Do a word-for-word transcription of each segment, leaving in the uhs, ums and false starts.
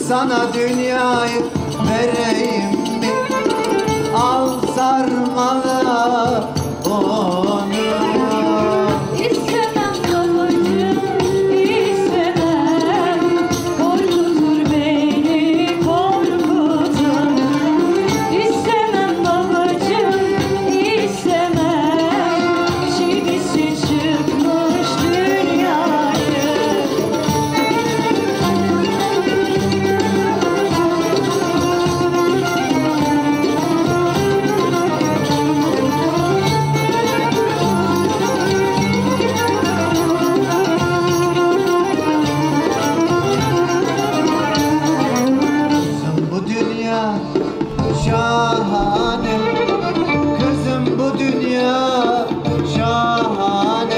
sana dünyayı vereyim mi? Al sarmala onu. İstemem babacığım, istemem. Korkutur beni, korkutur. İstemem babacığım, istemem. Çivisi çıkmış dünyayı. Kızım bu dünya şahane. Kızım bu dünya şahane.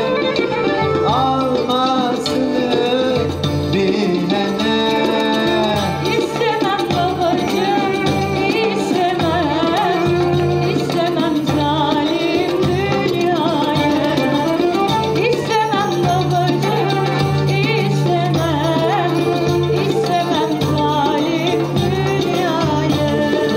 Almasını bilene. İstemem babacığım, istemem. İstemem zalim dünyayı. İstemem babacığım, istemem. İstemem zalim dünyayı.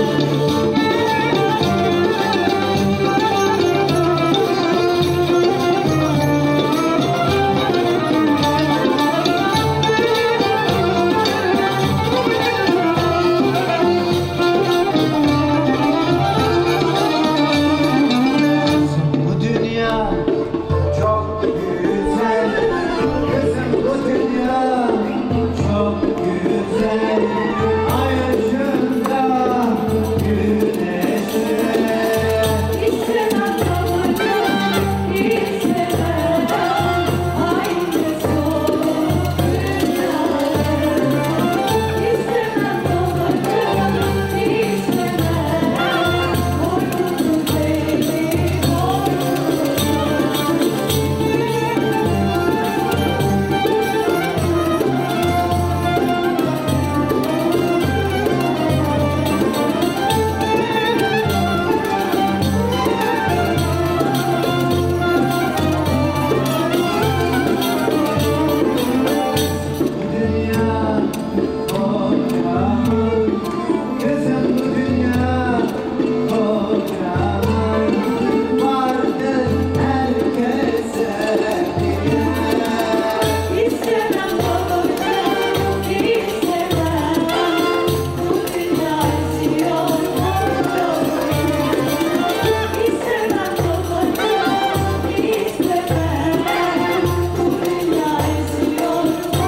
Bu dünya çok güzel. Kızım bu dünya çok güzel. Ay ışığında güneşe. İstemem babacığım, istemem. Aynı soğuk dünyayı. İstemem babacığım, istemem. Korkutur beni, Dünya kocaman. Kızım bu dünya kocaman. Vardır herkese birer. İstemem babacığım, istemem. Bu dünya esiyor korkuyor. İstemem babacığım, istemem. Bu dünya esiyor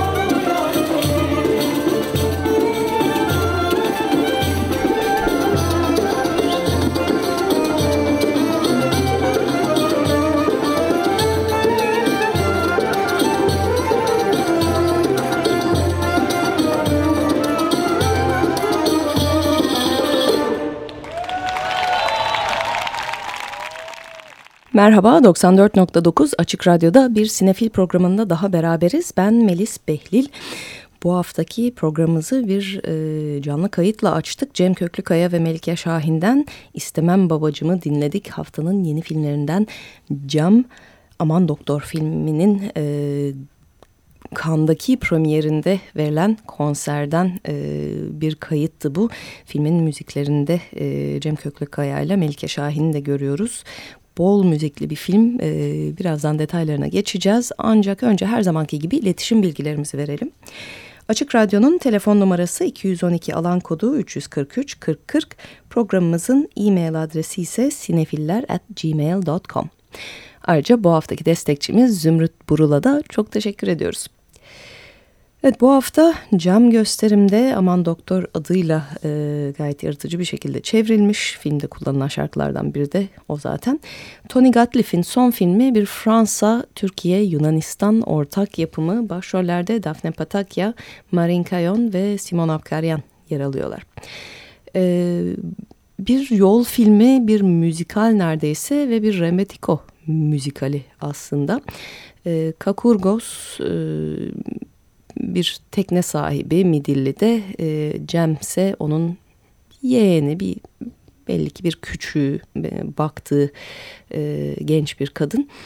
Merhaba, doksan dört nokta dokuz Açık Radyo'da bir sinefil programında daha beraberiz. Ben Melis Behlil. Bu haftaki programımızı bir e, canlı kayıtla açtık. Cem Köklükaya ve Melike Şahin'den İstemem Babacım'ı dinledik. Haftanın yeni filmlerinden Cam, Aman Doktor filminin e, Cannes'daki premierinde verilen konserden e, bir kayıttı bu. Filmin müziklerinde e, Cem Köklükaya ile Melike Şahin'i de görüyoruz. Bol müzikli bir film. Ee, birazdan detaylarına geçeceğiz. Ancak önce her zamanki gibi iletişim bilgilerimizi verelim. Açık Radyo'nun telefon numarası iki yüz on iki alan kodu üç yüz kırk üç kırk kırk. Programımızın e-mail adresi ise sinefiller at gmail dot com. Ayrıca bu haftaki destekçimiz Zümrüt Burul'a da çok teşekkür ediyoruz. Evet, bu hafta Cam gösterimde Aman Doktor adıyla e, gayet yaratıcı bir şekilde çevrilmiş. Filmde kullanılan şarkılardan biri de o zaten. Tony Gatliff'in son filmi bir Fransa-Türkiye-Yunanistan ortak yapımı. Başrollerde Daphne Patakya, Marin Kayon ve Simon Apkaryan yer alıyorlar. E, bir yol filmi, bir müzikal neredeyse ve bir Remetiko müzikali aslında. E, Kakurgos... E, bir tekne sahibi Midilli'de, e, Cem ise onun yeğeni, bir belli ki bir küçüğü, e, baktığı e, genç bir kadın.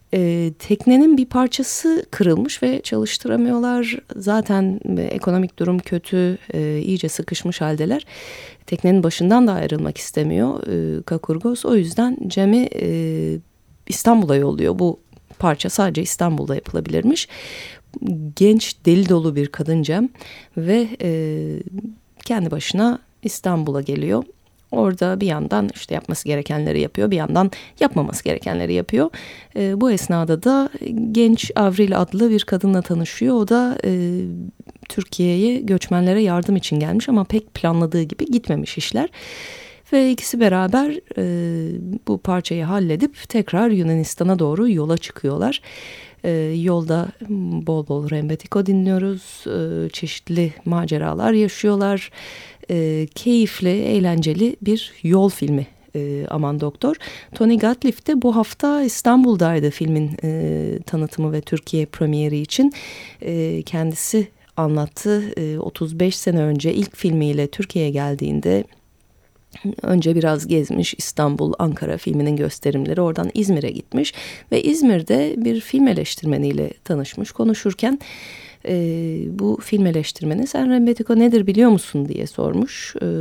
E, teknenin bir parçası kırılmış ve çalıştıramıyorlar. Zaten e, ekonomik durum kötü, e, iyice sıkışmış haldeler. Teknenin başından da ayrılmak istemiyor e, Kakurgos. O yüzden Cem'i e, İstanbul'a yolluyor. Bu parça sadece İstanbul'da yapılabilirmiş. Genç, deli dolu bir kadın Cem ve e, kendi başına İstanbul'a geliyor. Orada bir yandan işte yapması gerekenleri yapıyor, bir yandan yapmaması gerekenleri yapıyor. E, bu esnada da genç Avril adlı bir kadınla tanışıyor. O da e, Türkiye'ye göçmenlere yardım için gelmiş ama pek planladığı gibi gitmemiş işler. Ve ikisi beraber e, bu parçayı halledip tekrar Yunanistan'a doğru yola çıkıyorlar. E, yolda bol bol Rembetiko dinliyoruz, e, çeşitli maceralar yaşıyorlar. E, keyifli, eğlenceli bir yol filmi e, Aman Doktor. Tony Gatliff de bu hafta İstanbul'daydı filmin e, tanıtımı ve Türkiye premieri için. E, kendisi anlattı. E, otuz beş sene önce ilk filmiyle Türkiye'ye geldiğinde önce biraz gezmiş, İstanbul, Ankara filminin gösterimleri, oradan İzmir'e gitmiş ve İzmir'de bir film eleştirmeniyle tanışmış. Konuşurken e, bu film eleştirmeni sen Rembetiko nedir biliyor musun diye sormuş. E,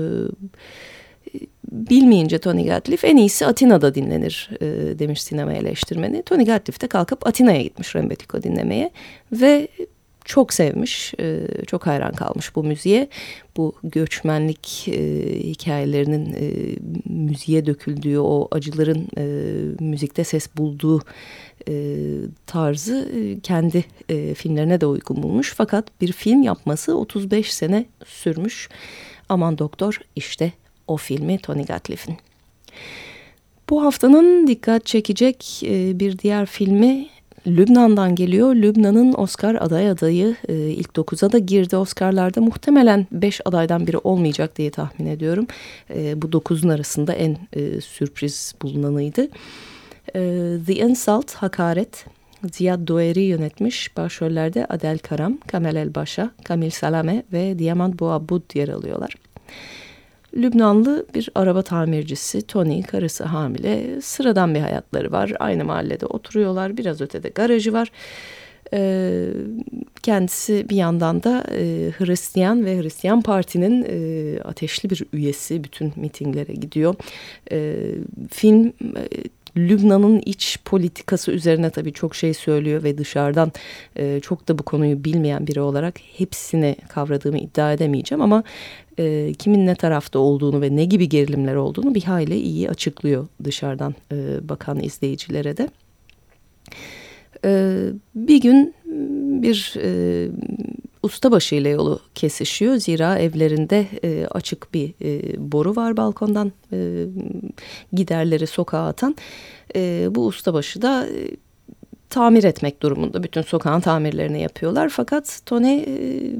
bilmeyince Tony Gatliff en iyisi Atina'da dinlenir e, demiş sinema eleştirmeni. Tony Gatliff de kalkıp Atina'ya gitmiş Rembetiko dinlemeye ve çok sevmiş, çok hayran kalmış bu müziğe. Bu göçmenlik hikayelerinin müziğe döküldüğü, o acıların müzikte ses bulduğu tarzı kendi filmlerine de uygun bulmuş. Fakat bir film yapması otuz beş sene sürmüş. Aman Doktor işte o filmi Tony Gatliff'in. Bu haftanın dikkat çekecek bir diğer filmi Lübnan'dan geliyor. Lübnan'ın Oscar aday adayı e, ilk dokuza da girdi Oscar'larda. Muhtemelen beş adaydan biri olmayacak diye tahmin ediyorum. E, bu dokuzun arasında en e, sürpriz bulunanıydı. E, The Insult, Hakaret, Ziad Doueri yönetmiş. Başrollerde Adel Karam, Kamel Elbaşa, Kamil Salame ve Diamant Bouaboud yer alıyorlar. Lübnanlı bir araba tamircisi Tony, karısı hamile, sıradan bir hayatları var. Aynı mahallede oturuyorlar, biraz ötede garajı var. Ee, kendisi bir yandan da e, Hristiyan ve Hristiyan Parti'nin e, ateşli bir üyesi, bütün mitinglere gidiyor. E, film... E, Lübnan'ın iç politikası üzerine tabii çok şey söylüyor ve dışarıdan e, çok da bu konuyu bilmeyen biri olarak hepsini kavradığımı iddia edemeyeceğim ama e, kimin ne tarafta olduğunu ve ne gibi gerilimler olduğunu bir hayli iyi açıklıyor dışarıdan e, bakan izleyicilere de. E, bir gün bir e, ustabaşı ile yolu kesişiyor. Zira evlerinde e, açık bir e, boru var balkondan e, giderleri sokağa atan. E, bu ustabaşı da e, tamir etmek durumunda. Bütün sokağın tamirlerini yapıyorlar. Fakat Tony e,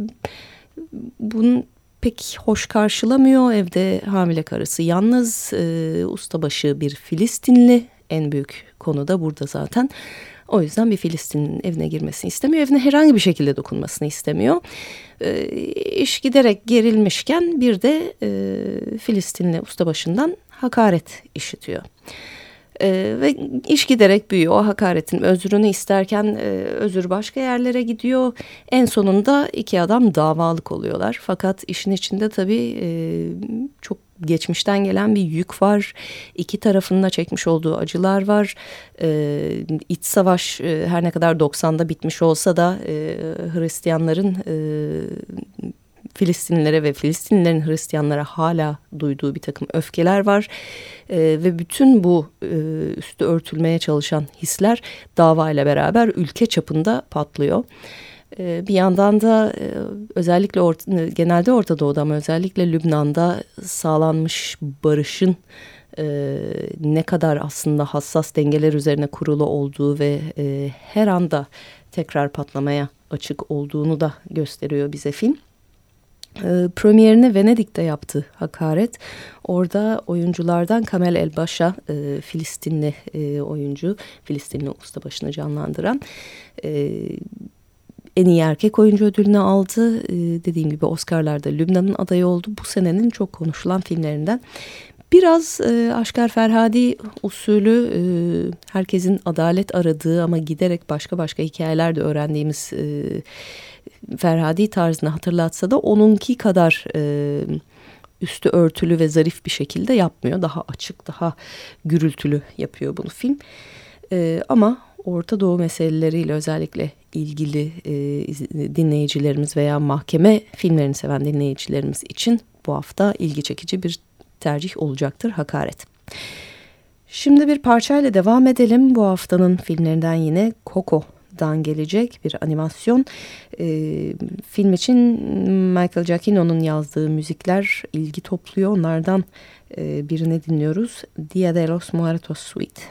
bunu pek hoş karşılamıyor. Evde hamile karısı yalnız. E, ustabaşı bir Filistinli. En büyük konu da burada zaten. O yüzden bir Filistin'in evine girmesini istemiyor. Evine herhangi bir şekilde dokunmasını istemiyor. E, iş giderek gerilmişken bir de e, Filistinli ustabaşından hakaret işitiyor. E, ve iş giderek büyüyor. O hakaretin özrünü isterken e, özür başka yerlere gidiyor. En sonunda iki adam davalık oluyorlar. Fakat işin içinde tabii e, çok geçmişten gelen bir yük var. İki tarafın da çekmiş olduğu acılar var. Ee, iç savaş e, her ne kadar doksanda bitmiş olsa da e, Hristiyanların e, Filistinlilere ve Filistinlilerin Hristiyanlara hala duyduğu bir takım öfkeler var. E, ve bütün bu e, üstü örtülmeye çalışan hisler davayla beraber ülke çapında patlıyor. Bir yandan da özellikle orta, genelde Orta Doğu'da ama özellikle Lübnan'da sağlanmış barışın e, ne kadar aslında hassas dengeler üzerine kurulu olduğu ve e, her anda tekrar patlamaya açık olduğunu da gösteriyor bize film. E, premierini Venedik'te yaptı Hakaret. Orada oyunculardan Kamel Elbaşa, e, Filistinli e, oyuncu, Filistinli ustabaşını canlandıran... E, En iyi erkek oyuncu ödülünü aldı. Ee, dediğim gibi Oscar'larda Lübnan'ın adayı oldu. Bu senenin çok konuşulan filmlerinden Biraz e, Aşker Ferhadi usulü e, herkesin adalet aradığı ama giderek başka başka hikayeler de öğrendiğimiz e, Ferhadi tarzını hatırlatsa da onunki kadar e, üstü örtülü ve zarif bir şekilde yapmıyor. Daha açık, daha gürültülü yapıyor bunu film. E, ama Orta Doğu meseleleriyle özellikle ilgili e, dinleyicilerimiz veya mahkeme filmlerini seven dinleyicilerimiz için bu hafta ilgi çekici bir tercih olacaktır Hakaret. Şimdi bir parçayla devam edelim. Bu haftanın filmlerinden yine Coco'dan gelecek bir animasyon. Ee, film için Michael Giacchino'nun yazdığı müzikler ilgi topluyor. Onlardan e, birini dinliyoruz. Dia de los Muertos Suite.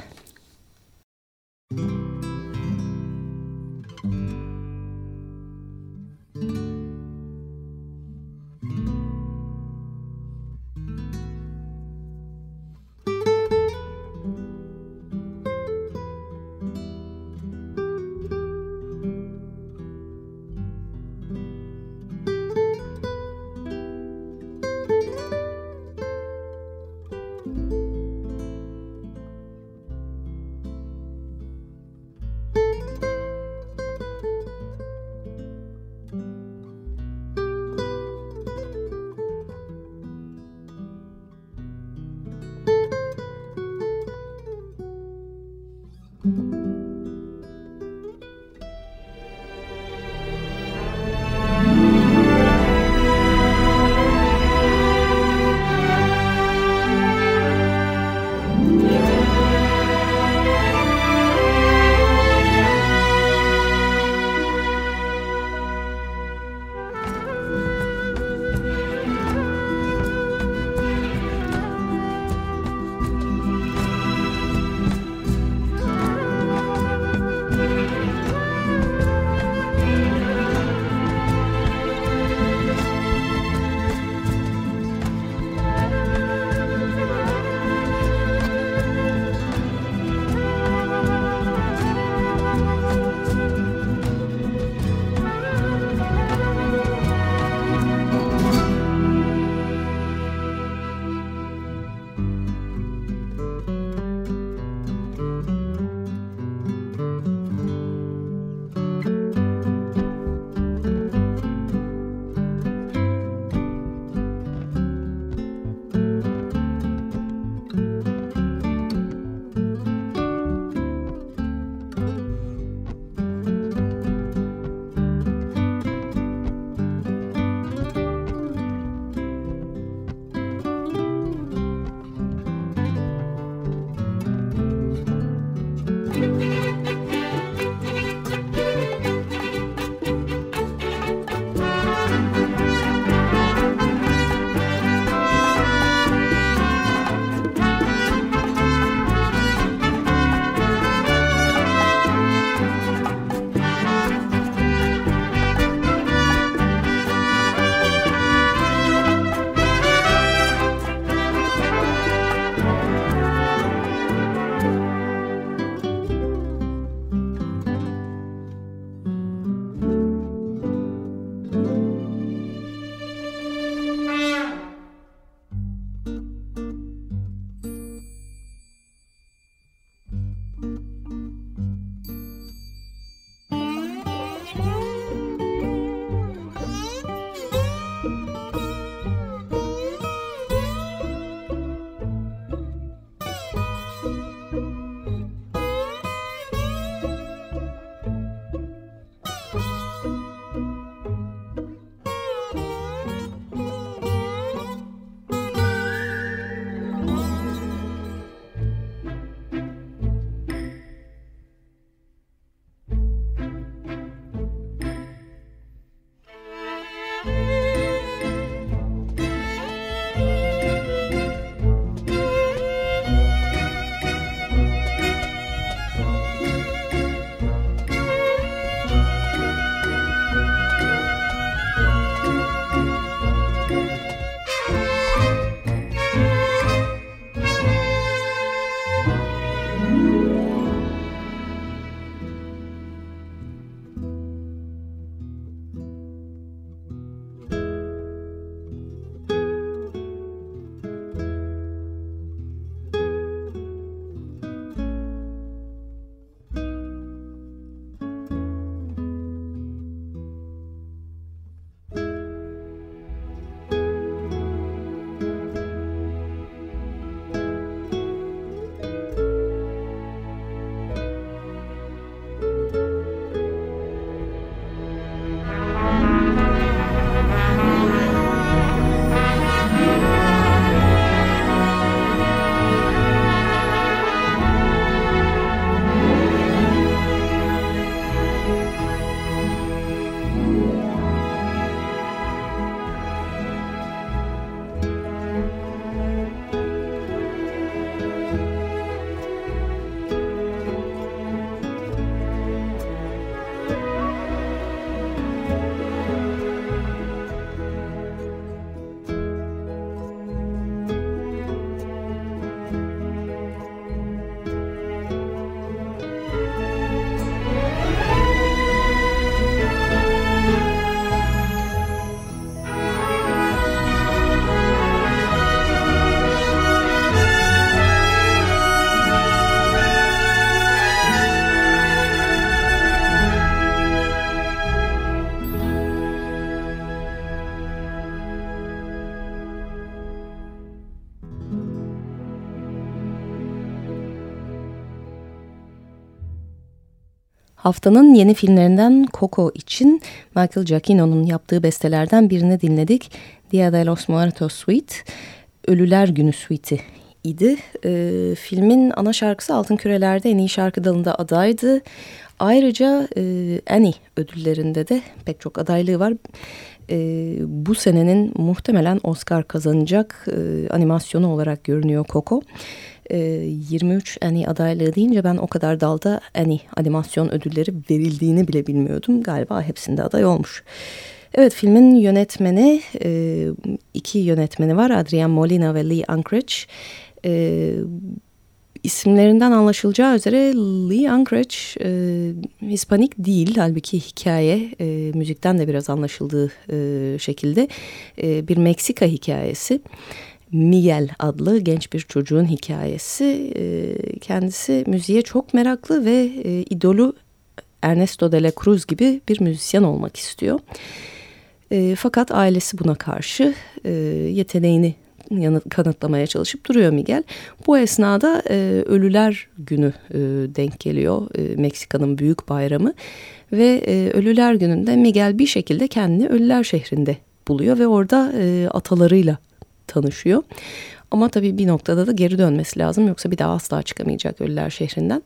Haftanın yeni filmlerinden Coco için Michael Giacchino'nun yaptığı bestelerden birini dinledik. Dia de los Muertos Suite, Ölüler Günü Suite'i idi. E, filmin ana şarkısı Altın Küreler'de en iyi şarkı dalında adaydı. Ayrıca e, Annie ödüllerinde de pek çok adaylığı var. E, bu senenin muhtemelen Oscar kazanacak e, animasyonu olarak görünüyor Coco. E, yirmi üç Annie adaylığı deyince ben o kadar dalda Annie animasyon ödülleri verildiğini bile bilmiyordum. Galiba hepsinde aday olmuş. Evet, filmin yönetmeni, e, iki yönetmeni var, Adrian Molina ve Lee Unkrich. E, isimlerinden anlaşılacağı üzere Lee Unkrich e, Hispanik değil, halbuki hikaye e, müzikten de biraz anlaşıldığı e, şekilde e, bir Meksika hikayesi. Miguel adlı genç bir çocuğun hikayesi. E, kendisi müziğe çok meraklı ve e, idolü Ernesto de la Cruz gibi bir müzisyen olmak istiyor. E, fakat ailesi buna karşı e, yeteneğini yanıt, kanıtlamaya çalışıp duruyor Miguel. Bu esnada e, Ölüler Günü e, denk geliyor, e, Meksika'nın büyük bayramı. Ve e, Ölüler Günü'nde Miguel bir şekilde kendini Ölüler şehrinde buluyor ve orada e, atalarıyla tanışıyor. Ama tabii bir noktada da geri dönmesi lazım, yoksa bir daha asla çıkamayacak Ölüler şehrinden.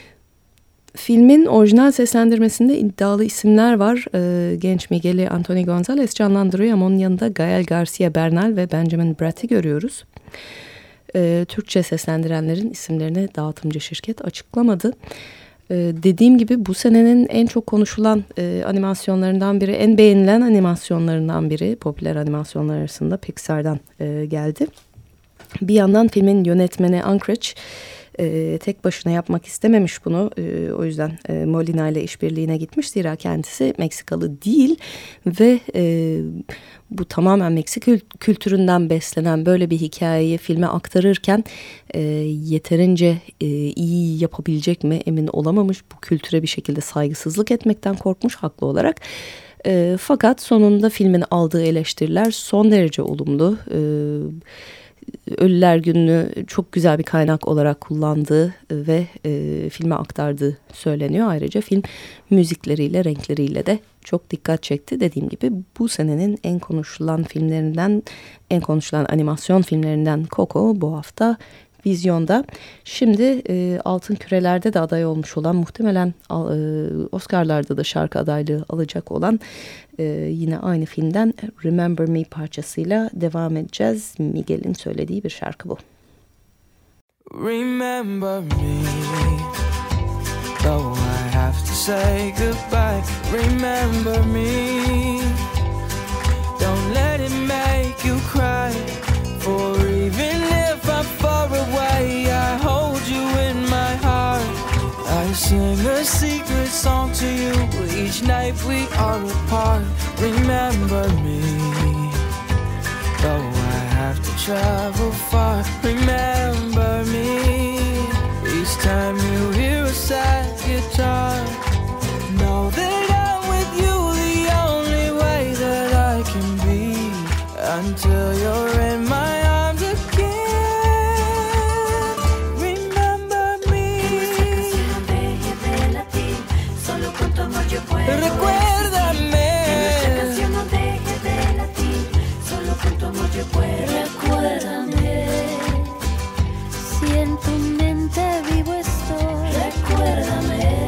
Filmin orijinal seslendirmesinde iddialı isimler var. Ee, genç Miguel'i Anthony Gonzalez canlandırıyor ama onun yanında Gael Garcia Bernal ve Benjamin Bratt'i görüyoruz. Ee, Türkçe seslendirenlerin isimlerini dağıtımcı şirket açıklamadı. Ee, dediğim gibi bu senenin en çok konuşulan e, animasyonlarından biri, en beğenilen animasyonlarından biri, popüler animasyonlar arasında Pixar'dan e, geldi. Bir yandan filmin yönetmeni Unkrich e, tek başına yapmak istememiş bunu. E, o yüzden e, Molina ile işbirliğine gitmiş. Zira kendisi Meksikalı değil ve e, bu tamamen Meksika kültüründen beslenen böyle bir hikayeyi filme aktarırken e, yeterince e, iyi yapabilecek mi emin olamamış. Bu kültüre bir şekilde saygısızlık etmekten korkmuş haklı olarak. E, fakat sonunda filmin aldığı eleştiriler son derece olumlu. E, Ölüler Günü'nü çok güzel bir kaynak olarak kullandığı ve e, filme aktardığı söyleniyor. Ayrıca film müzikleriyle, renkleriyle de çok dikkat çekti. Dediğim gibi bu senenin en konuşulan filmlerinden, en konuşulan animasyon filmlerinden Coco bu hafta vizyonda. Şimdi e, Altın Küreler'de de aday olmuş olan, muhtemelen e, Oscar'larda da şarkı adaylığı alacak olan e, yine aynı filmden Remember Me parçasıyla devam edeceğiz. Miguel'in söylediği bir şarkı bu. Remember me, though I have to say goodbye. Remember me, don't let it make you cry. For even if I'm far away, I hold you in my heart. I sing a secret song to you each night we are apart. Remember me, though I have to travel far. Remember me, each time you hear a sad guitar. Know that I'm with you the only way that I can be, until you're in my arms again. Remember me. Recuérdame. Recuérdame, si en tu mente vivo estoy. Recuérdame,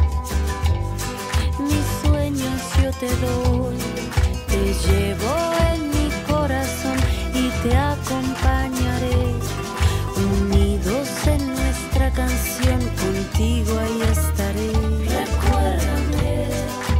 mis sueños yo te doy. Te llevo en mi corazón y te acompañaré. Unidos en nuestra canción, contigo ahí estaré. Recuérdame,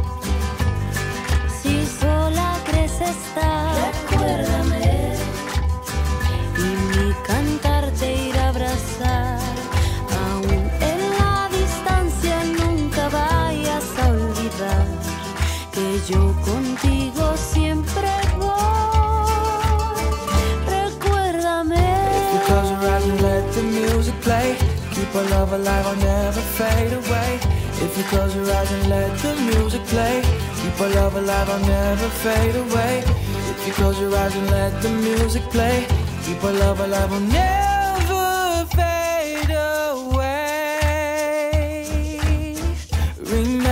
si sola crees estar. Recuérdame, y mi cantar te irá a abrazar. Aún en la distancia nunca vayas a olvidar que yo contigo siempre voy. Recuérdame. If you close your eyes and let the music play, keep our love alive, I'll never fade away. If you close your eyes and let the music play, keep our love alive, I'll never fade away. If you close your eyes and let the music play, keep our love alive, I'll never fade away. Remember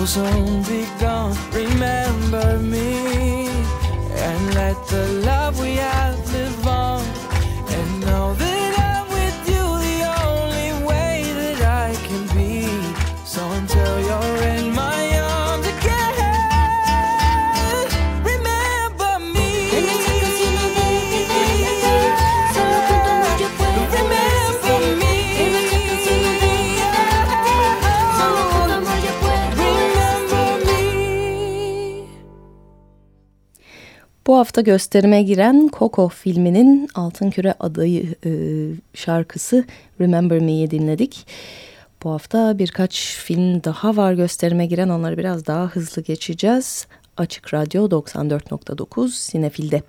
soon be gone. Remember me and let the love we have live on. And know that I'm with you the only way that I can be. So until you're in my arms again, remember me. En esa canción no dejes de latir, solo con tu amor yo puedo resistir. En esa canción no dejes de latir, solo con tu amor yo puedo resistir. Bu hafta gösterime giren Coco filminin Altın Küre adayı e, şarkısı Remember Me'yi dinledik. Bu hafta birkaç film daha var gösterime giren, onları biraz daha hızlı geçeceğiz. Açık Radyo doksan dört nokta dokuz Sinefil'de.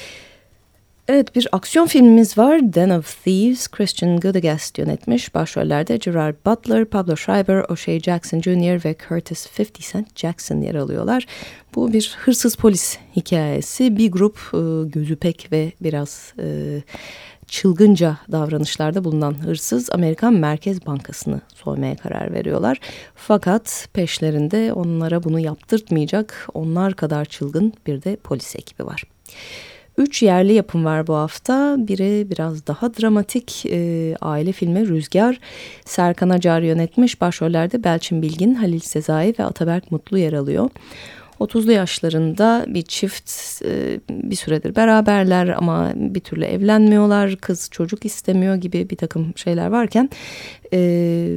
Evet, bir aksiyon filmimiz var. Den of Thieves, Christian Gudegast yönetmiş. Başrollerde Gerard Butler, Pablo Schreiber, O'Shea Jackson Junior ve Curtis fifty Cent Jackson yer alıyorlar. Bu bir hırsız polis hikayesi. Bir grup e, gözü pek ve biraz e, çılgınca davranışlarda bulunan hırsız Amerikan Merkez Bankası'nı soymaya karar veriyorlar. Fakat peşlerinde onlara bunu yaptırtmayacak onlar kadar çılgın bir de polis ekibi var. Üç yerli yapım var bu hafta. Biri biraz daha dramatik, e, aile filmi Rüzgar. Serkan Acar yönetmiş. Başrollerde Belçin Bilgin, Halil Sezai ve Ataberk Mutlu yer alıyor. otuzlu yaşlarında bir çift e, bir süredir beraberler ama bir türlü evlenmiyorlar. Kız çocuk istemiyor gibi bir takım şeyler varken E,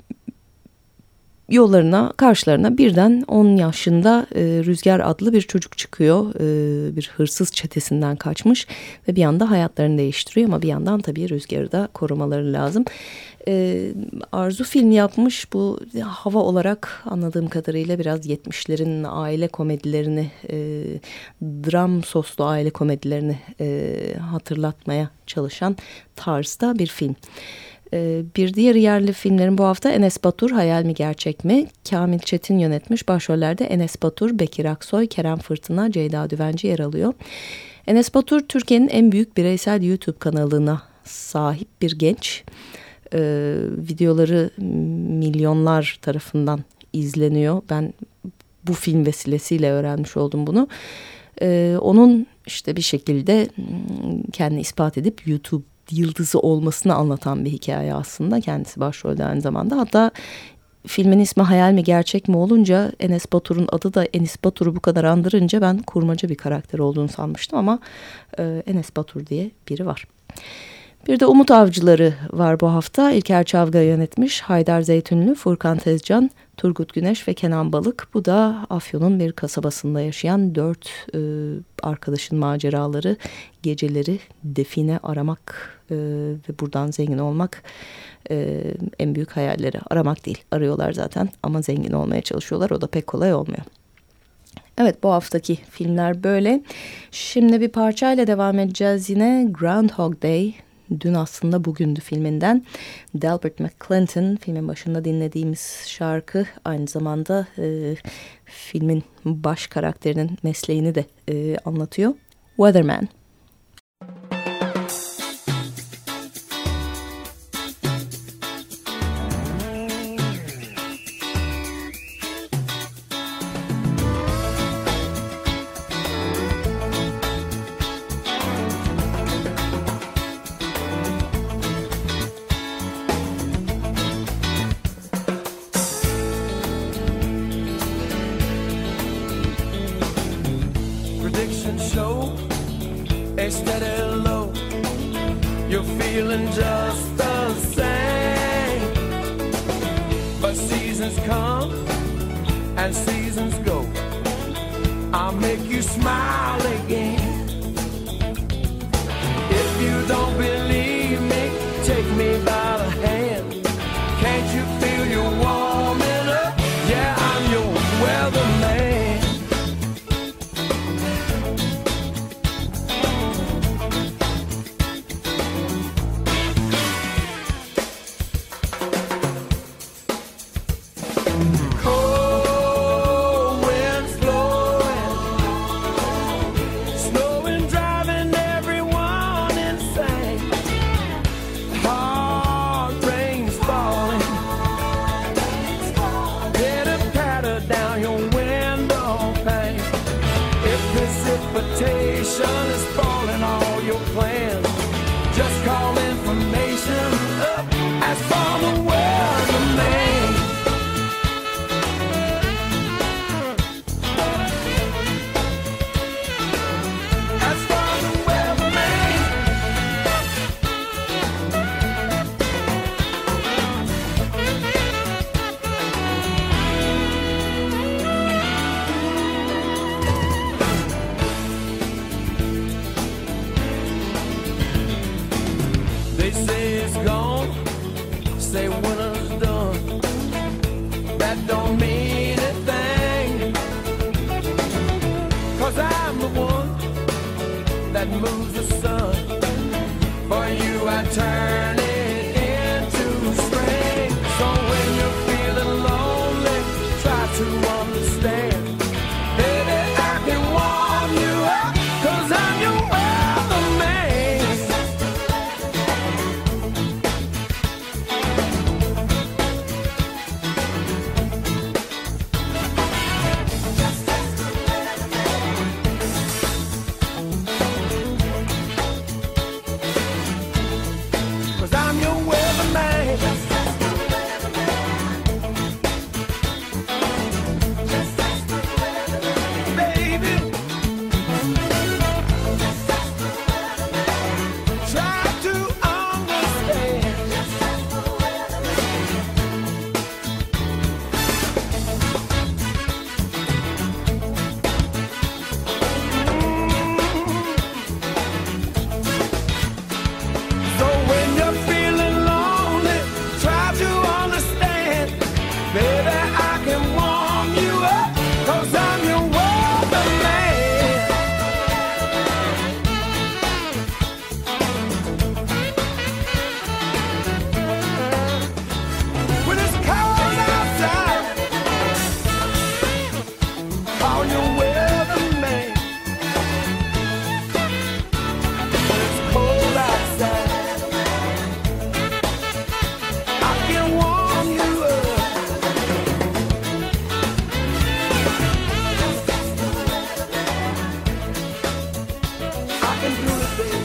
yollarına, karşılarına birden on yaşında e, Rüzgar adlı bir çocuk çıkıyor. E, bir hırsız çetesinden kaçmış ve bir anda hayatlarını değiştiriyor ama bir yandan tabii Rüzgar'ı da korumaları lazım. E, Arzu film yapmış. Bu hava olarak anladığım kadarıyla biraz yetmişlerin aile komedilerini, e, dram soslu aile komedilerini e, hatırlatmaya çalışan tarzda bir film. Bir diğer yerli filmlerin bu hafta Enes Batur, Hayal mi Gerçek mi? Kamil Çetin yönetmiş. Başrollerde Enes Batur, Bekir Aksoy, Kerem Fırtına, Ceyda Düvenci yer alıyor. Enes Batur Türkiye'nin en büyük bireysel YouTube kanalına sahip bir genç. Ee, videoları milyonlar tarafından izleniyor. Ben bu film vesilesiyle öğrenmiş oldum bunu. Ee, onun işte bir şekilde kendini ispat edip YouTube yıldızı olmasını anlatan bir hikaye aslında. Kendisi başrolde aynı zamanda. Hatta filmin ismi Hayal mi Gerçek mi olunca Enes Batur'un adı da Enis Batur'u bu kadar andırınca ben kurmaca bir karakter olduğunu sanmıştım ama e, Enes Batur diye biri var. Bir de Umut Avcıları var bu hafta. İlker Çavga yönetmiş. Haydar Zeytünlü, Furkan Tezcan, Turgut Güneş ve Kenan Balık. Bu da Afyon'un bir kasabasında yaşayan dört e, arkadaşın maceraları, geceleri define aramak e, ve buradan zengin olmak e, en büyük hayalleri. Aramak değil, arıyorlar zaten ama zengin olmaya çalışıyorlar. O da pek kolay olmuyor. Evet, bu haftaki filmler böyle. Şimdi bir parçayla devam edeceğiz yine. Groundhog Day. Dün aslında bugündü filminden. Delbert McClinton filmin başında dinlediğimiz şarkı aynı zamanda e, filmin baş karakterinin mesleğini de e, anlatıyor. Weatherman. Show a steady low. You're feeling just the same. But seasons come and seasons go. I'll make you smile again. If you don't believe me, take me by the hand. Can't you feel you're warming up? Yeah, I'm your weatherman. Snowing, driving everyone insane. that moves the sun. For you I turn it into spring. So when you're feeling lonely, try to understand. Baby, I can warm you up, 'cause I'm your weatherman. Cause I'm your weatherman. Baby, try to understand. So when you're feeling lonely, try to understand. Baby, I can warm you up, 'cause I'm your weatherman. When it's cold outside, call your weatherman. When it's cold outside, I can warm you up. I can do it, baby.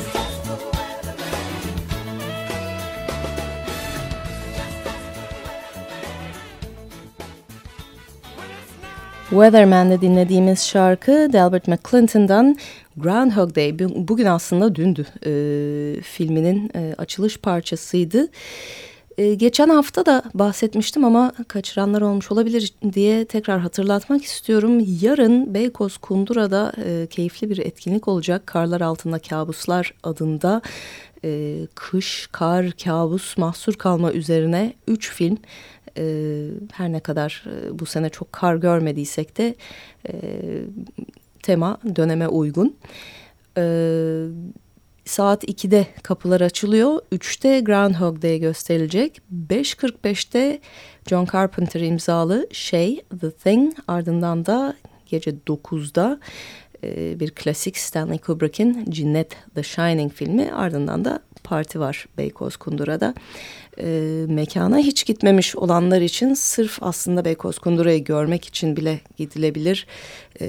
Weatherman'de dinlediğimiz şarkı Delbert McClinton'dan Groundhog Day. Bu- Bugün aslında dündü. Ee, filminin e, açılış parçasıydı. Ee, geçen hafta da bahsetmiştim ama kaçıranlar olmuş olabilir diye tekrar hatırlatmak istiyorum. Yarın Beykoz Kundura'da e, keyifli bir etkinlik olacak. Karlar Altında Kabuslar adında e, kış, kar, kabus, mahsur kalma üzerine üç film. E, her ne kadar e, bu sene çok kar görmediysek de e, tema döneme uygun. E, saat ikide kapılar açılıyor. üçte Groundhog Day gösterilecek. beş kırk beşte John Carpenter imzalı Şey, The Thing, ardından da gece dokuzda e, bir klasik Stanley Kubrick'in Cinnet, The Shining filmi, ardından da parti var Beykoz Kundura'da. E, mekana hiç gitmemiş olanlar için sırf aslında Beykoz Kundura'yı görmek için bile gidilebilir. E,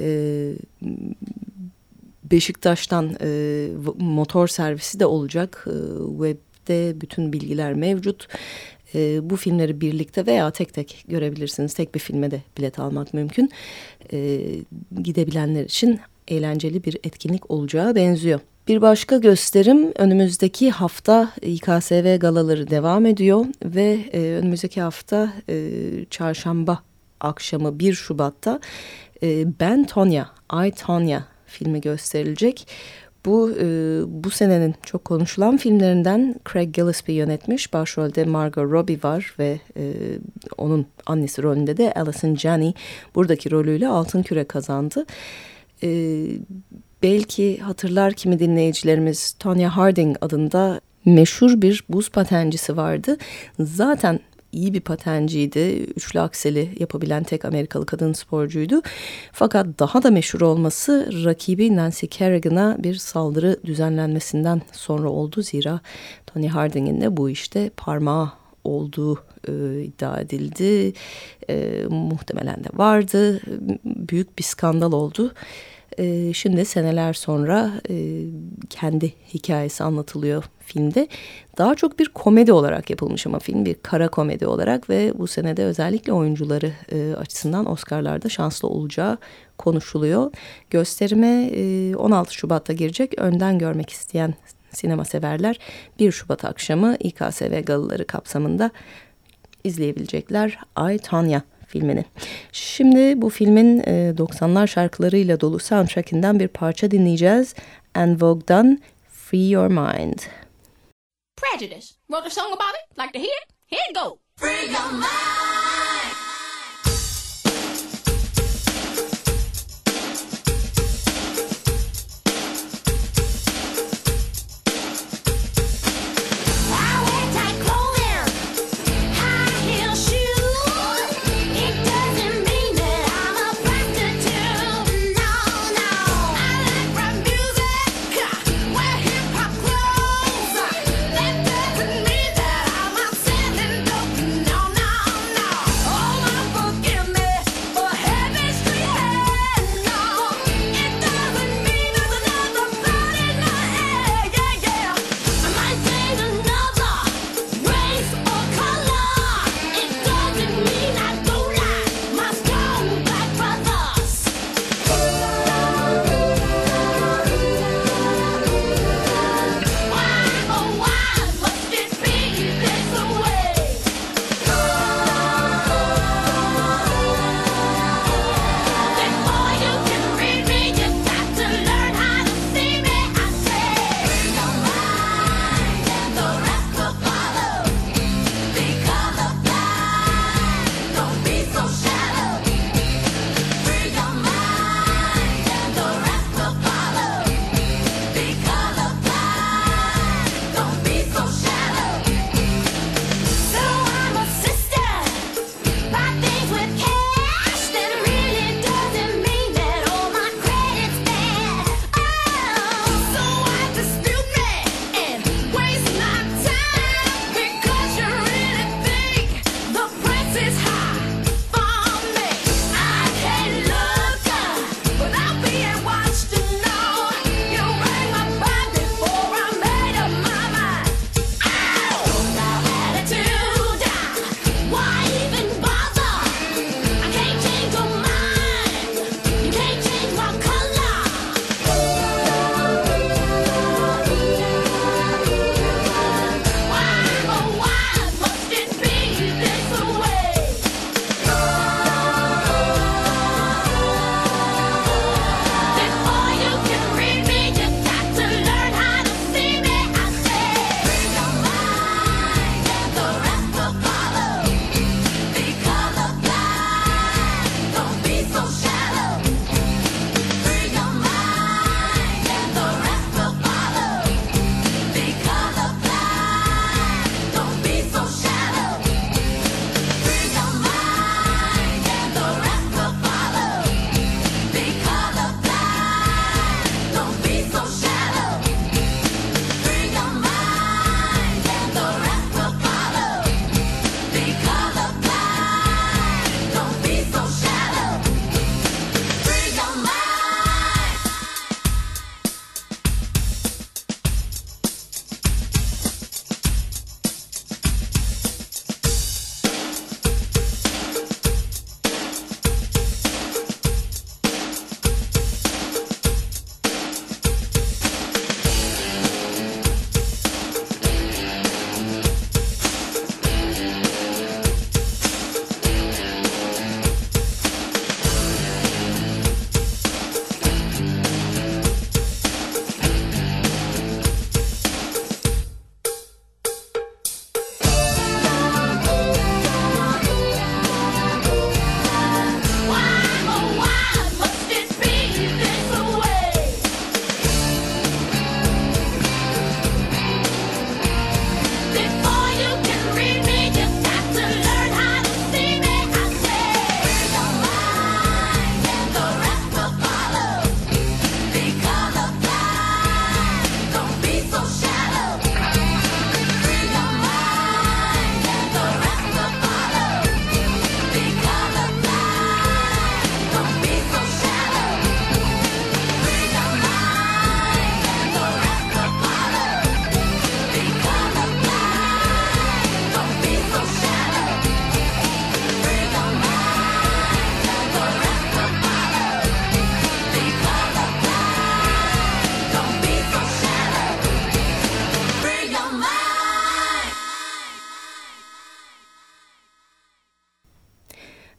Beşiktaş'tan e, motor servisi de olacak. E, webde bütün bilgiler mevcut. E, bu filmleri birlikte veya tek tek görebilirsiniz. Tek bir filme de bilet almak mümkün. E, gidebilenler için eğlenceli bir etkinlik olacağı benziyor. Bir başka gösterim önümüzdeki hafta İ K S V galaları devam ediyor ve e, önümüzdeki hafta e, çarşamba akşamı bir Şubat'ta e, Ben Tonya, I Tonya filmi gösterilecek. Bu e, bu senenin çok konuşulan filmlerinden. Craig Gillespie yönetmiş. Başrolde Margot Robbie var ve e, onun annesi rolünde de Allison Janney buradaki rolüyle Altın Küre kazandı. E, belki hatırlar kimi dinleyicilerimiz, Tonya Harding adında meşhur bir buz patencisi vardı. Zaten iyi bir patenciydi. Üçlü akseli yapabilen tek Amerikalı kadın sporcuydu. Fakat daha da meşhur olması rakibi Nancy Kerrigan'a bir saldırı düzenlenmesinden sonra oldu. Zira Tony Harding'in de bu işte parmağı olduğu e, iddia edildi. E, muhtemelen de vardı. Büyük bir skandal oldu. E, şimdi seneler sonra e, kendi hikayesi anlatılıyor filmde. Daha çok bir komedi olarak yapılmış ama film bir kara komedi olarak ve bu senede özellikle oyuncuları e, açısından Oscar'larda şanslı olacağı konuşuluyor. Gösterime e, on altı Şubat'ta girecek. Önden görmek isteyen sinema severler bir Şubat akşamı İ K S V galaları kapsamında izleyebilecekler I, Tonya filmini. Şimdi bu filmin e, doksanlar şarkılarıyla dolu soundtrackinden bir parça dinleyeceğiz. En Vogue'dan Free Your Mind. Prejudice. Wrote a song about it? Like to hear it? Here it go. Free your mind.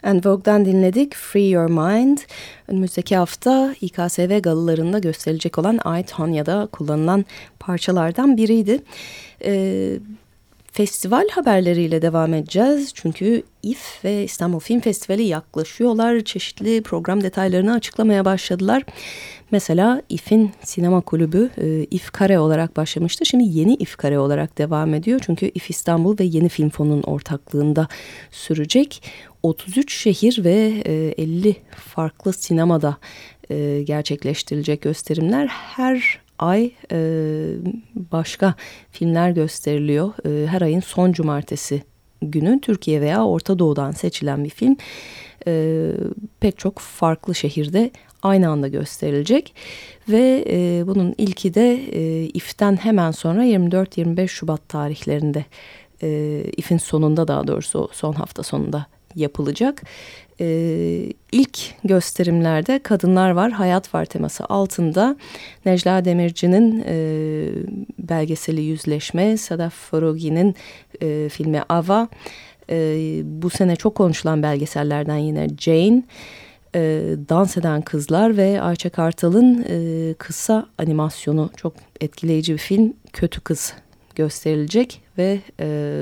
En Vogue'dan dinledik Free Your Mind. Önümüzdeki hafta İ K S V galılarında gösterilecek olan I, Tonya'da kullanılan parçalardan biriydi. Ee, festival haberleriyle devam edeceğiz. Çünkü İ F ve İstanbul Film Festivali yaklaşıyorlar. Çeşitli program detaylarını açıklamaya başladılar. Mesela İ F'in sinema kulübü e, İ F Kare olarak başlamıştı. Şimdi Yeni İ F Kare olarak devam ediyor. Çünkü İ F İstanbul ve Yeni Film Fonu'nun ortaklığında sürecek. otuz üç şehir ve elli farklı sinemada gerçekleştirilecek gösterimler. Her ay başka filmler gösteriliyor. Her ayın son cumartesi günü Türkiye veya Orta Doğu'dan seçilen bir film pek çok farklı şehirde aynı anda gösterilecek. Ve bunun ilki de İ F'ten hemen sonra yirmi dört yirmi beş Şubat tarihlerinde, İ F'in sonunda, daha doğrusu son hafta sonunda yapılacak. Ee, ilk gösterimlerde Kadınlar Var, Hayat Var teması altında Necla Demirci'nin e, belgeseli Yüzleşme, Sadaf Forogi'nin e, filmi Ava, e, bu sene çok konuşulan belgesellerden yine Jane, e, Dans Eden Kızlar ve Ayça Kartal'ın e, kısa animasyonu, çok etkileyici bir film Kötü Kız gösterilecek ve e,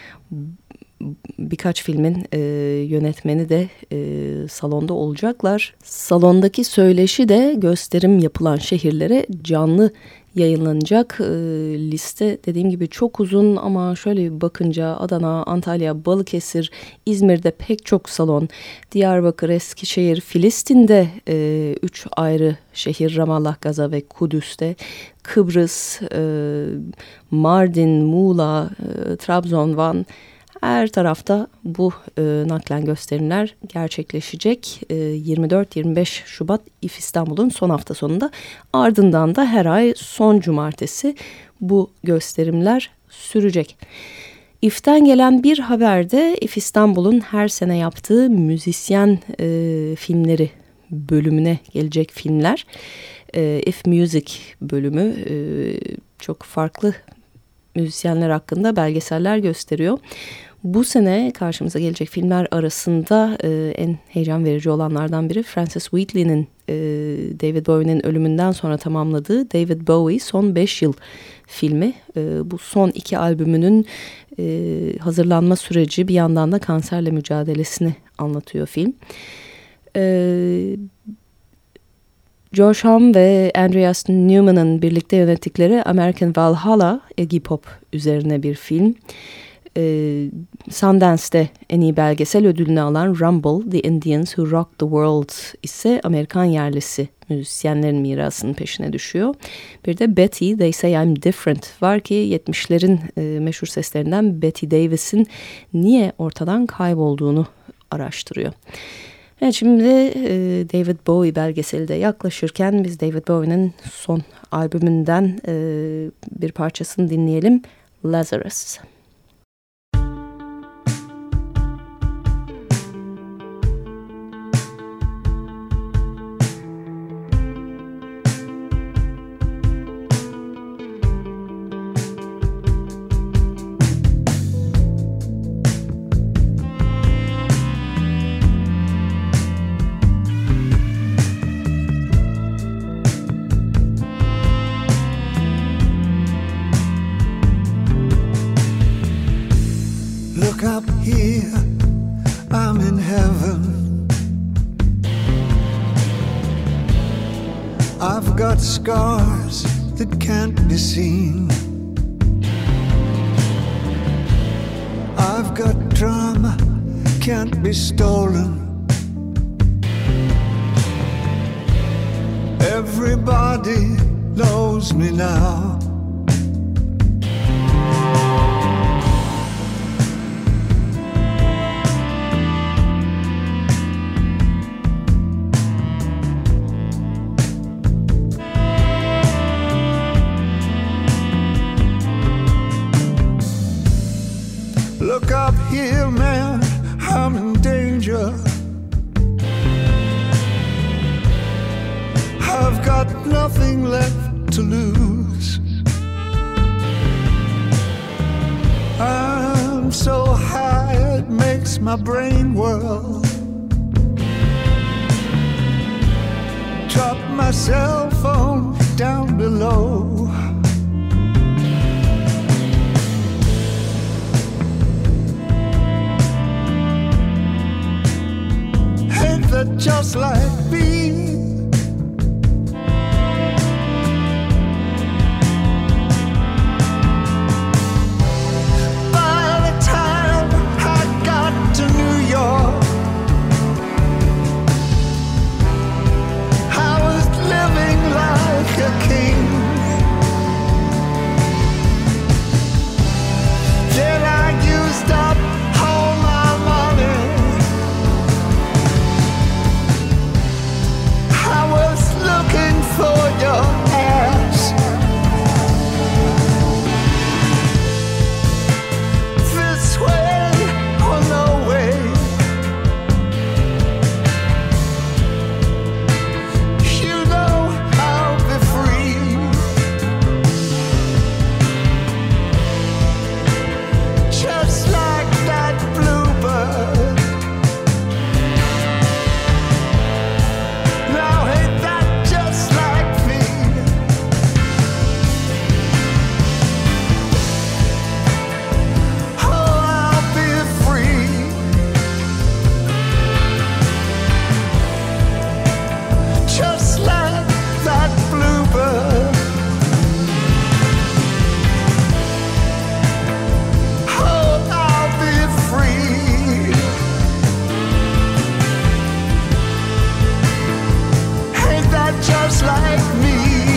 birkaç filmin e, yönetmeni de e, salonda olacaklar. Salondaki söyleşi de gösterim yapılan şehirlere canlı yayınlanacak. E, liste dediğim gibi çok uzun ama şöyle bir bakınca Adana, Antalya, Balıkesir, İzmir'de pek çok salon, Diyarbakır, Eskişehir, Filistin'de e, üç ayrı şehir, Ramallah, Gaza ve Kudüs'te, Kıbrıs, e, Mardin, Muğla, e, Trabzon, Van, her tarafta bu e, naklen gösterimler gerçekleşecek. E, yirmi dört yirmi beş Şubat İ F İstanbul'un son hafta sonunda, ardından da her ay son cumartesi bu gösterimler sürecek. İ F'ten gelen bir haberde İ F İstanbul'un her sene yaptığı müzisyen e, filmleri bölümüne gelecek filmler. E, İ F Music bölümü e, çok farklı müzisyenler hakkında belgeseller gösteriyor. Bu sene karşımıza gelecek filmler arasında e, en heyecan verici olanlardan biri Frances Wheatley'nin e, David Bowie'nin ölümünden sonra tamamladığı David Bowie Son beş Yıl filmi. E, bu son iki albümünün e, hazırlanma süreci, bir yandan da kanserle mücadelesini anlatıyor film. E, Josh Homme ve Andreas Newman'ın birlikte yönettikleri American Valhalla, Iggy Pop üzerine bir film. Ee, Sundance'de en iyi belgesel ödülünü alan Rumble, The Indians Who Rocked the World ise Amerikan yerlisi müzisyenlerin mirasının peşine düşüyor. Bir de Betty, They Say I'm Different var ki yetmişlerin e, meşhur seslerinden Betty Davis'in niye ortadan kaybolduğunu araştırıyor. Evet, şimdi e, David Bowie belgeseli de yaklaşırken biz David Bowie'nin son albümünden e, bir parçasını dinleyelim. Lazarus. Look up here, I'm in heaven. I've got scars that can't be seen. I've got drama, can't be stolen. Everybody knows me now. Look up here, man, I'm in danger. I've got nothing left to lose. I'm so high it makes my brain whirl. drop my cell phone down below. Ain't that just like me? By the time I got to New York, I was living like a king. Then I used up all my money. I was looking for your ass. This way or no way. You know I'll be free. Just like that bluebird. Now ain't that just like me? Oh, I'll be free. Just like that bluebird. Oh, I'll be free. Ain't that just like me?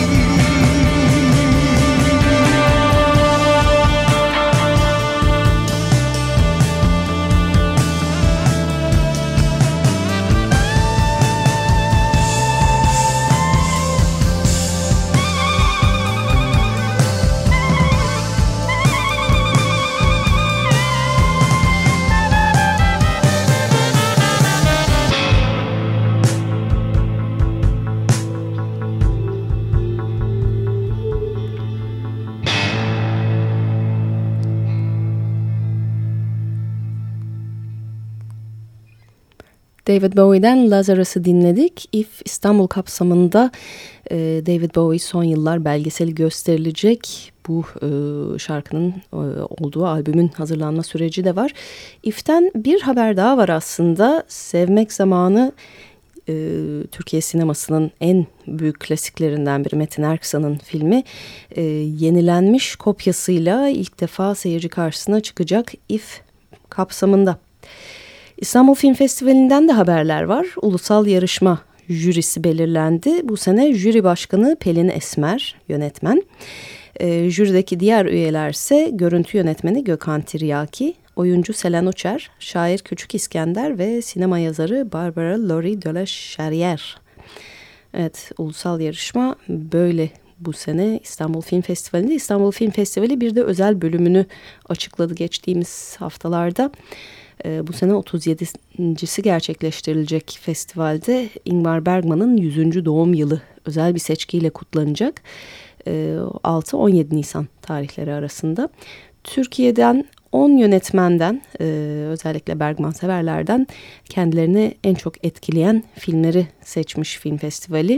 David Bowie'den Lazarus'ı dinledik. If İstanbul kapsamında e, David Bowie son yıllar belgeseli gösterilecek. Bu e, şarkının e, olduğu albümün hazırlanma süreci de var. If'ten bir haber daha var aslında. Sevmek Zamanı e, Türkiye sinemasının en büyük klasiklerinden biri, Metin Erksan'ın filmi. E, yenilenmiş kopyasıyla ilk defa seyirci karşısına çıkacak If kapsamında. İstanbul Film Festivali'nden de haberler var. Ulusal yarışma jürisi belirlendi. Bu sene jüri başkanı Pelin Esmer, yönetmen. E, jürideki diğer üyeler ise görüntü yönetmeni Gökhan Tiryaki, oyuncu Selen Uçer, şair Küçük İskender ve sinema yazarı Barbara Laurie de la Charrière. Evet, ulusal yarışma böyle bu sene İstanbul Film Festivali'nde. İstanbul Film Festivali bir de özel bölümünü açıkladı geçtiğimiz haftalarda. Bu sene otuz yedincisi gerçekleştirilecek festivalde Ingmar Bergman'ın yüzüncü doğum yılı özel bir seçkiyle kutlanacak. altı on yedi Nisan tarihleri arasında. Türkiye'den on yönetmenden, özellikle Bergman severlerden kendilerini en çok etkileyen filmleri seçmiş film festivali.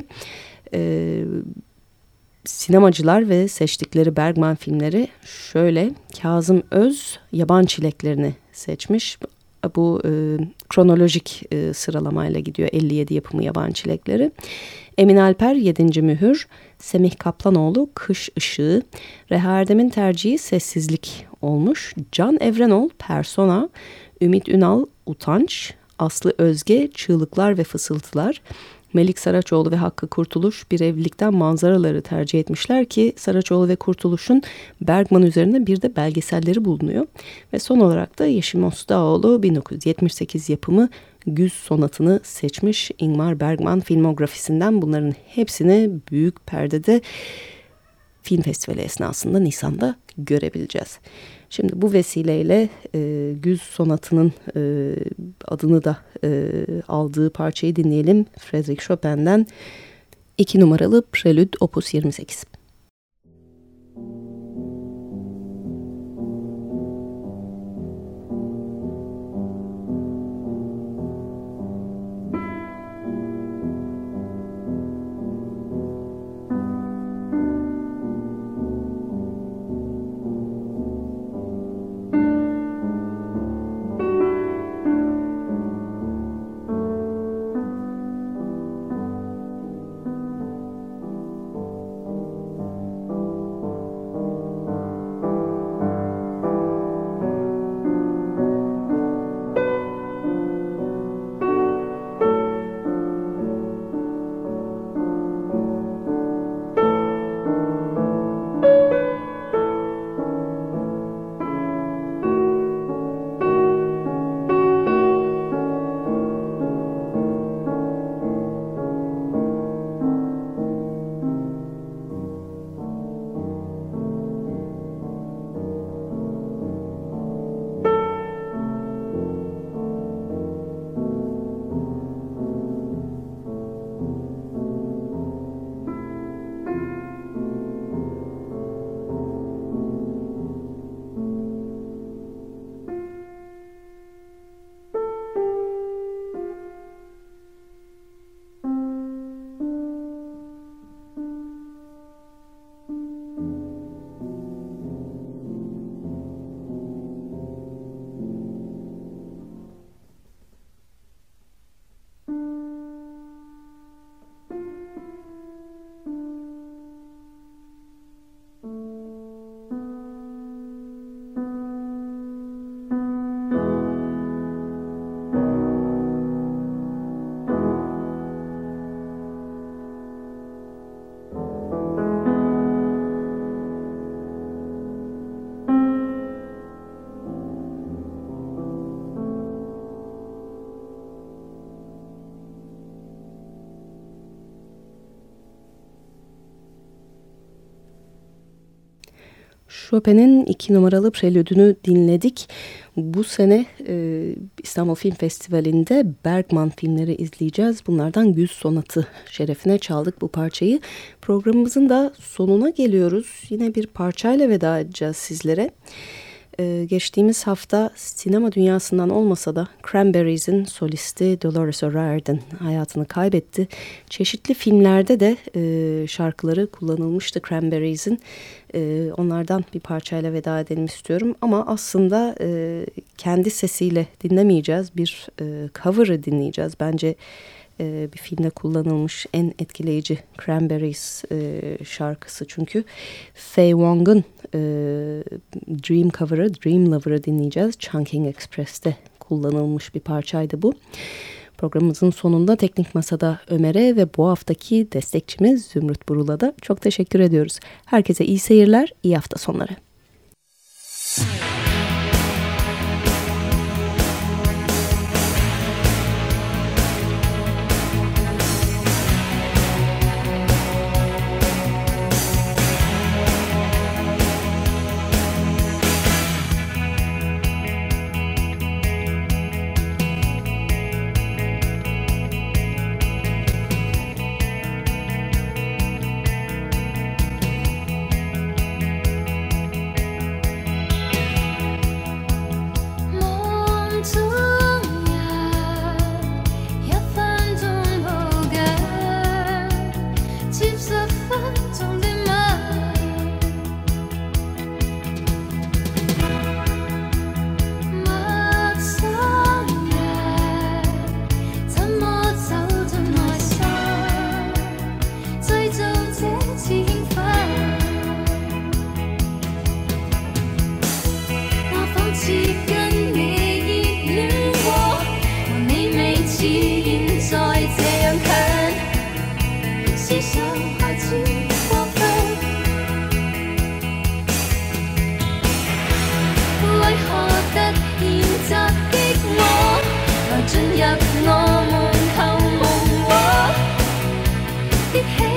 Sinemacılar ve seçtikleri Bergman filmleri şöyle: Kazım Öz Yaban Çileklerini seçmiş. Bu e, kronolojik e, sıralamayla gidiyor, elli yedi yapımı Yaban Çilekleri. Emin Alper Yedinci Mühür, Semih Kaplanoğlu Kış Işığı, Reha Erdem'in tercihi Sessizlik olmuş. Can Evrenol Persona, Ümit Ünal Utanç, Aslı Özge Çığlıklar ve Fısıltılar, Melik Saraçoğlu ve Hakkı Kurtuluş Bir Evlilikten Manzaraları tercih etmişler ki Saraçoğlu ve Kurtuluş'un Bergman üzerine bir de belgeselleri bulunuyor. Ve son olarak da Yeşim Ostaoğlu bin dokuz yüz yetmiş sekiz yapımı Güz Sonatı'nı seçmiş Ingmar Bergman filmografisinden. Bunların hepsini büyük perdede film festivali esnasında Nisan'da görebileceğiz. Şimdi bu vesileyle e, Güz Sonatı'nın e, adını da e, aldığı parçayı dinleyelim. Frédéric Chopin'den iki numaralı Prelude Opus yirmi sekiz. Chopin'in iki numaralı prelüdünü dinledik. Bu sene e, İstanbul Film Festivali'nde Bergman filmleri izleyeceğiz. Bunlardan Güz Sonatı şerefine çaldık bu parçayı. Programımızın da sonuna geliyoruz. Yine bir parçayla veda edeceğiz sizlere. Ee, geçtiğimiz hafta sinema dünyasından olmasa da Cranberries'in solisti Dolores O'Riordan hayatını kaybetti. Çeşitli filmlerde de e, şarkıları kullanılmıştı Cranberries'in. E, onlardan bir parçayla veda edelim istiyorum. Ama aslında e, kendi sesiyle dinlemeyeceğiz. Bir e, cover'ı dinleyeceğiz. Bence e, bir filmde kullanılmış en etkileyici Cranberries e, şarkısı çünkü. Faye Wong'un e, Dream cover'ı, Dream Lover'ı dinleyeceğiz. Chungking Express'te kullanılmış bir parçaydı bu. Programımızın sonunda Teknik Masa'da Ömer'e ve bu haftaki destekçimiz Zümrüt Burul'a da çok teşekkür ediyoruz. Herkese iyi seyirler, iyi hafta sonları. 進入我門後夢話，憶起